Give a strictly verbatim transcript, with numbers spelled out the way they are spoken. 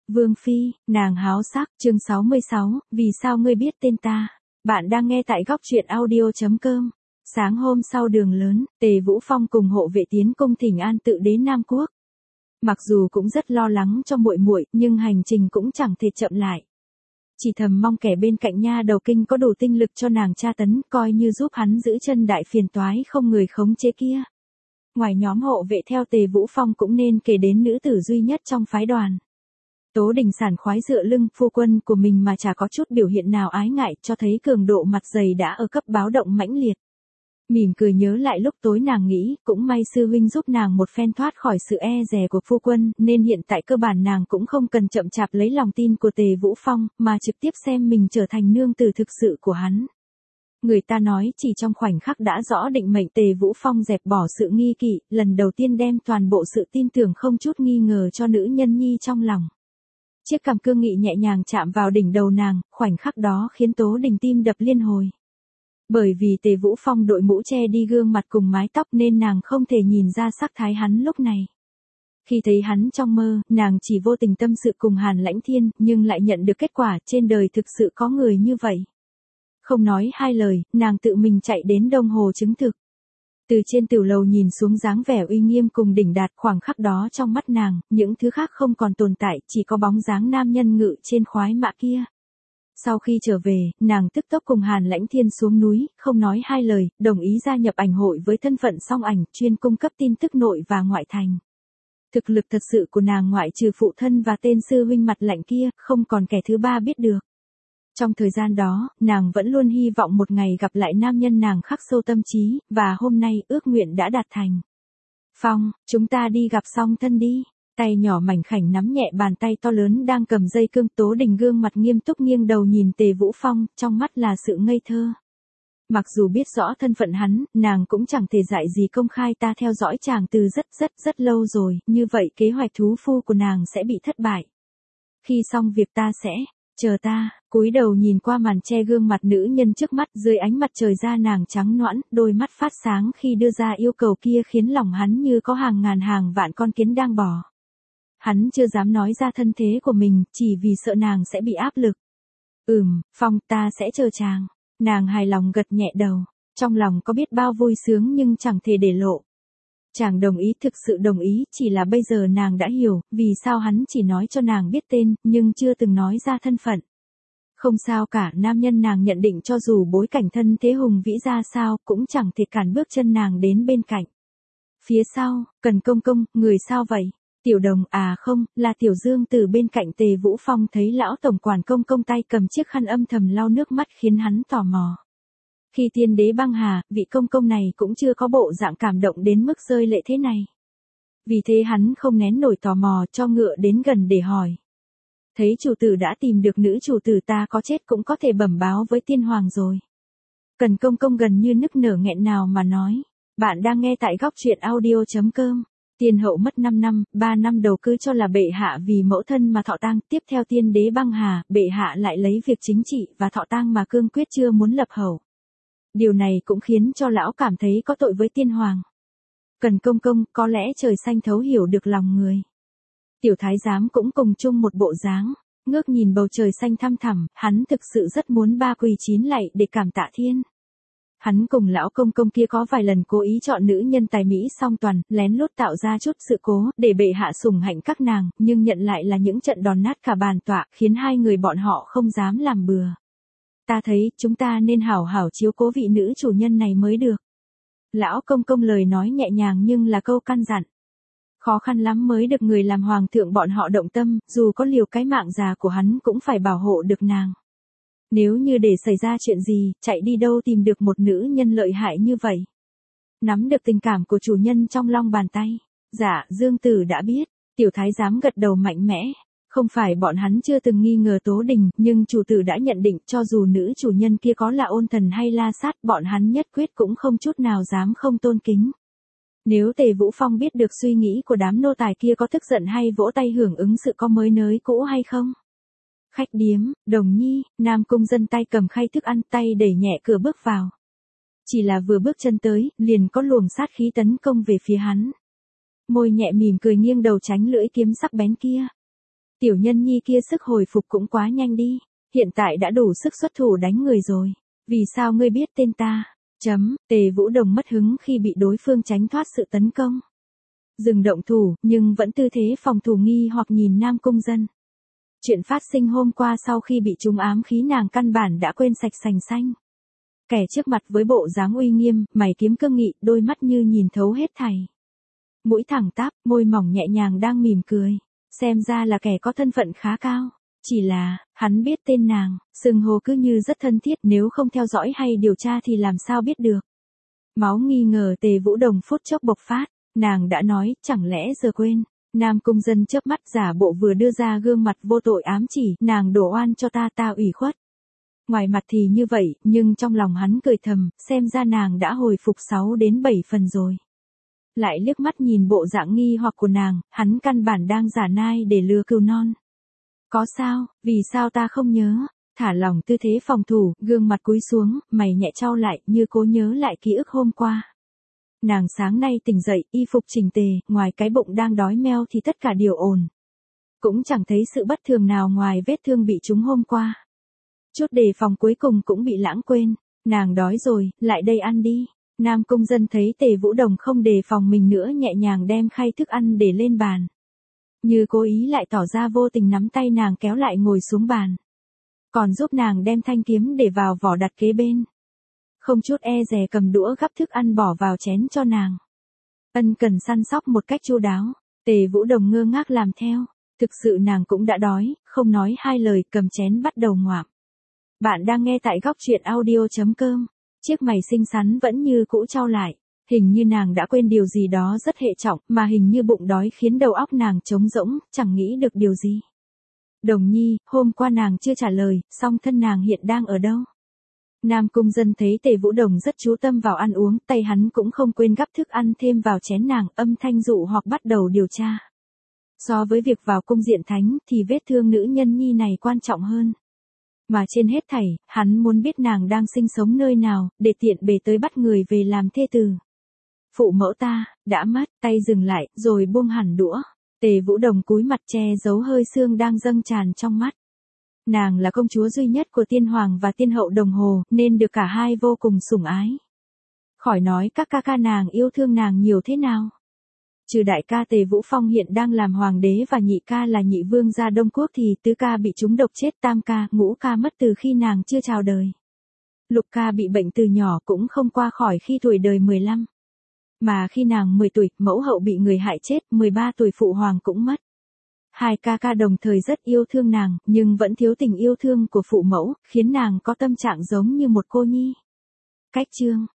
Vương Phi, nàng háo sắc, chương sáu mươi sáu, vì sao ngươi biết tên ta? Bạn đang nghe tại góc truyện audio.com. Sáng hôm sau đường lớn, Tề Vũ Phong cùng hộ vệ tiến cung thỉnh an tự đế Nam Quốc. Mặc dù cũng rất lo lắng cho muội muội, nhưng hành trình cũng chẳng thể chậm lại. Chỉ thầm mong kẻ bên cạnh nha đầu kinh có đủ tinh lực cho nàng tra tấn, coi như giúp hắn giữ chân đại phiền toái không người khống chế kia. Ngoài nhóm hộ vệ theo Tề Vũ Phong cũng nên kể đến nữ tử duy nhất trong phái đoàn. Tố Đình sảng khoái dựa lưng phu quân của mình mà chả có chút biểu hiện nào ái ngại, cho thấy cường độ mặt dày đã ở cấp báo động mãnh liệt. Mỉm cười nhớ lại lúc tối nàng nghĩ, cũng may sư huynh giúp nàng một phen thoát khỏi sự e dè của phu quân, nên hiện tại cơ bản nàng cũng không cần chậm chạp lấy lòng tin của Tề Vũ Phong, mà trực tiếp xem mình trở thành nương tử thực sự của hắn. Người ta nói chỉ trong khoảnh khắc đã rõ định mệnh, Tề Vũ Phong dẹp bỏ sự nghi kỵ, lần đầu tiên đem toàn bộ sự tin tưởng không chút nghi ngờ cho nữ nhân nhi trong lòng. Chiếc cằm cương nghị nhẹ nhàng chạm vào đỉnh đầu nàng, khoảnh khắc đó khiến Tố Đình tim đập liên hồi. Bởi vì Tề Vũ Phong đội mũ che đi gương mặt cùng mái tóc nên nàng không thể nhìn ra sắc thái hắn lúc này. Khi thấy hắn trong mơ, nàng chỉ vô tình tâm sự cùng Hàn Lãnh Thiên, nhưng lại nhận được kết quả trên đời thực sự có người như vậy. Không nói hai lời, nàng tự mình chạy đến Đông Hồ chứng thực. Từ trên tiểu lầu nhìn xuống dáng vẻ uy nghiêm cùng đỉnh đạt, khoảng khắc đó trong mắt nàng, những thứ khác không còn tồn tại, chỉ có bóng dáng nam nhân ngự trên khoái mã kia. Sau khi trở về, nàng tức tốc cùng Hàn Lãnh Thiên xuống núi, không nói hai lời, đồng ý gia nhập ảnh hội với thân phận song ảnh, chuyên cung cấp tin tức nội và ngoại thành. Thực lực thật sự của nàng ngoại trừ phụ thân và tên sư huynh mặt lạnh kia, không còn kẻ thứ ba biết được. Trong thời gian đó, nàng vẫn luôn hy vọng một ngày gặp lại nam nhân nàng khắc sâu tâm trí, và hôm nay ước nguyện đã đạt thành. Phong, chúng ta đi gặp song thân đi. Tay nhỏ mảnh khảnh nắm nhẹ bàn tay to lớn đang cầm dây cương. Tố Đình gương mặt nghiêm túc nghiêng đầu nhìn Tề Vũ Phong, trong mắt là sự ngây thơ. Mặc dù biết rõ thân phận hắn, nàng cũng chẳng thể dạy gì công khai, ta theo dõi chàng từ rất rất rất lâu rồi, như vậy kế hoạch thú phu của nàng sẽ bị thất bại. Khi xong việc ta sẽ, chờ ta, cúi đầu nhìn qua màn che gương mặt nữ nhân trước mắt, dưới ánh mặt trời da nàng trắng nõn, đôi mắt phát sáng khi đưa ra yêu cầu kia khiến lòng hắn như có hàng ngàn hàng vạn con kiến đang bò. Hắn chưa dám nói ra thân thế của mình, chỉ vì sợ nàng sẽ bị áp lực. Ừm, Phong, ta sẽ chờ chàng. Nàng hài lòng gật nhẹ đầu, trong lòng có biết bao vui sướng nhưng chẳng thể để lộ. Chàng đồng ý, thực sự đồng ý, chỉ là bây giờ nàng đã hiểu, vì sao hắn chỉ nói cho nàng biết tên, nhưng chưa từng nói ra thân phận. Không sao cả, nam nhân nàng nhận định cho dù bối cảnh thân thế hùng vĩ ra sao, cũng chẳng thể cản bước chân nàng đến bên cạnh. Phía sau, Cần Công Công, người sao vậy? Tiểu Đồng, à không, là Tiểu Dương từ bên cạnh Tề Vũ Phong thấy lão tổng quản Công Công tay cầm chiếc khăn âm thầm lau nước mắt khiến hắn tò mò. Khi tiên đế băng hà, vị công công này cũng chưa có bộ dạng cảm động đến mức rơi lệ thế này. Vì thế hắn không nén nổi tò mò, cho ngựa đến gần để hỏi. Thấy chủ tử đã tìm được nữ chủ tử, ta có chết cũng có thể bẩm báo với tiên hoàng rồi. Cần Công Công gần như nức nở nghẹn nào mà nói. Bạn đang nghe tại góc truyện audio.com. Tiên hậu mất năm năm, ba năm đầu cứ cho là bệ hạ vì mẫu thân mà thọ tang, tiếp theo tiên đế băng hà, bệ hạ lại lấy việc chính trị và thọ tang mà cương quyết chưa muốn lập hầu. Điều này cũng khiến cho lão cảm thấy có tội với tiên hoàng. Cần Công Công, có lẽ trời xanh thấu hiểu được lòng người. Tiểu thái giám cũng cùng chung một bộ dáng, ngước nhìn bầu trời xanh thăm thẳm, hắn thực sự rất muốn ba quỳ chín lạy để cảm tạ thiên. Hắn cùng lão công công kia có vài lần cố ý chọn nữ nhân tài mỹ song toàn, lén lút tạo ra chút sự cố, để bệ hạ sủng hạnh các nàng, nhưng nhận lại là những trận đòn nát cả bàn tọa, khiến hai người bọn họ không dám làm bừa. Ta thấy, chúng ta nên hảo hảo chiếu cố vị nữ chủ nhân này mới được. Lão công công lời nói nhẹ nhàng nhưng là câu căn dặn. Khó khăn lắm mới được người làm hoàng thượng bọn họ động tâm, dù có liều cái mạng già của hắn cũng phải bảo hộ được nàng. Nếu như để xảy ra chuyện gì, chạy đi đâu tìm được một nữ nhân lợi hại như vậy. Nắm được tình cảm của chủ nhân trong lòng bàn tay. Dạ, Dương Tử đã biết. Tiểu thái giám gật đầu mạnh mẽ. Không phải bọn hắn chưa từng nghi ngờ Tố Đình, nhưng chủ tử đã nhận định cho dù nữ chủ nhân kia có là ôn thần hay la sát, bọn hắn nhất quyết cũng không chút nào dám không tôn kính. Nếu Tề Vũ Phong biết được suy nghĩ của đám nô tài kia có tức giận hay vỗ tay hưởng ứng sự có mới nới cũ hay không? Khách điếm, Đồng Nhi, Nam Cung Dân tay cầm khay thức ăn, tay đẩy nhẹ cửa bước vào. Chỉ là vừa bước chân tới, liền có luồng sát khí tấn công về phía hắn. Môi nhẹ mỉm cười nghiêng đầu tránh lưỡi kiếm sắc bén kia. Tiểu nhân nhi kia sức hồi phục cũng quá nhanh đi, hiện tại đã đủ sức xuất thủ đánh người rồi, vì sao ngươi biết tên ta? Chấm, Tề Vũ Đồng mất hứng khi bị đối phương tránh thoát sự tấn công. Dừng động thủ, nhưng vẫn tư thế phòng thủ nghi hoặc nhìn Nam Cung Dân. Chuyện phát sinh hôm qua sau khi bị trúng ám khí nàng căn bản đã quên sạch sành xanh. Kẻ trước mặt với bộ dáng uy nghiêm, mày kiếm cương nghị, đôi mắt như nhìn thấu hết thảy. Mũi thẳng tắp, môi mỏng nhẹ nhàng đang mỉm cười. Xem ra là kẻ có thân phận khá cao. Chỉ là, hắn biết tên nàng, xưng hô cứ như rất thân thiết, nếu không theo dõi hay điều tra thì làm sao biết được. Máu nghi ngờ Tề Vũ Đồng phút chốc bộc phát, nàng đã nói, chẳng lẽ giờ quên. Nam Cung Dân chớp mắt giả bộ vừa đưa ra gương mặt vô tội ám chỉ, nàng đổ oan cho ta, ta ủy khuất. Ngoài mặt thì như vậy, nhưng trong lòng hắn cười thầm, xem ra nàng đã hồi phục sáu đến bảy phần rồi. Lại liếc mắt nhìn bộ dạng nghi hoặc của nàng, hắn căn bản đang giả nai để lừa cừu non. Có sao, vì sao ta không nhớ? Thả lỏng tư thế phòng thủ, gương mặt cúi xuống, mày nhẹ trao lại, như cố nhớ lại ký ức hôm qua. Nàng sáng nay tỉnh dậy, y phục chỉnh tề, ngoài cái bụng đang đói meo thì tất cả đều ổn. Cũng chẳng thấy sự bất thường nào ngoài vết thương bị trúng hôm qua. Chút đề phòng cuối cùng cũng bị lãng quên. Nàng đói rồi, lại đây ăn đi. Nam Cung Dân thấy Tề Vũ Đồng không đề phòng mình nữa, nhẹ nhàng đem khay thức ăn để lên bàn. Như cố ý lại tỏ ra vô tình nắm tay nàng kéo lại ngồi xuống bàn. Còn giúp nàng đem thanh kiếm để vào vỏ đặt kế bên. Không chút e dè cầm đũa gắp thức ăn bỏ vào chén cho nàng. Ân cần săn sóc một cách chu đáo. Tề Vũ Đồng ngơ ngác làm theo. Thực sự nàng cũng đã đói, không nói hai lời, cầm chén bắt đầu ngoạm. Bạn đang nghe tại góc truyện audio chấm com. Chiếc mày xinh xắn vẫn như cũ trao lại. Hình như nàng đã quên điều gì đó rất hệ trọng, mà hình như bụng đói khiến đầu óc nàng trống rỗng, chẳng nghĩ được điều gì. Đồng Nhi, hôm qua nàng chưa trả lời, song thân nàng hiện đang ở đâu? Nam Cung Dân thấy Tề Vũ Đồng rất chú tâm vào ăn uống, tay hắn cũng không quên gắp thức ăn thêm vào chén nàng, âm thanh dụ hoặc bắt đầu điều tra. So với việc vào cung diện thánh, thì vết thương nữ nhân nhi này quan trọng hơn. Mà trên hết thảy, hắn muốn biết nàng đang sinh sống nơi nào, để tiện bề tới bắt người về làm thê tử. Phụ mẫu ta, đã mất, tay dừng lại, rồi buông hẳn đũa. Tề Vũ Đồng cúi mặt che giấu hơi sương đang dâng tràn trong mắt. Nàng là công chúa duy nhất của tiên hoàng và tiên hậu Đồng Hồ, nên được cả hai vô cùng sủng ái. Khỏi nói các ca ca nàng yêu thương nàng nhiều thế nào. Trừ đại ca Tề Vũ Phong hiện đang làm hoàng đế và nhị ca là nhị vương gia Đông Quốc thì tứ ca bị trúng độc chết, tam ca, ngũ ca mất từ khi nàng chưa chào đời. Lục ca bị bệnh từ nhỏ cũng không qua khỏi khi tuổi đời mười lăm. Mà khi nàng mười tuổi, mẫu hậu bị người hại chết, mười ba tuổi phụ hoàng cũng mất. Hai ca ca đồng thời rất yêu thương nàng, nhưng vẫn thiếu tình yêu thương của phụ mẫu, khiến nàng có tâm trạng giống như một cô nhi. Cách chương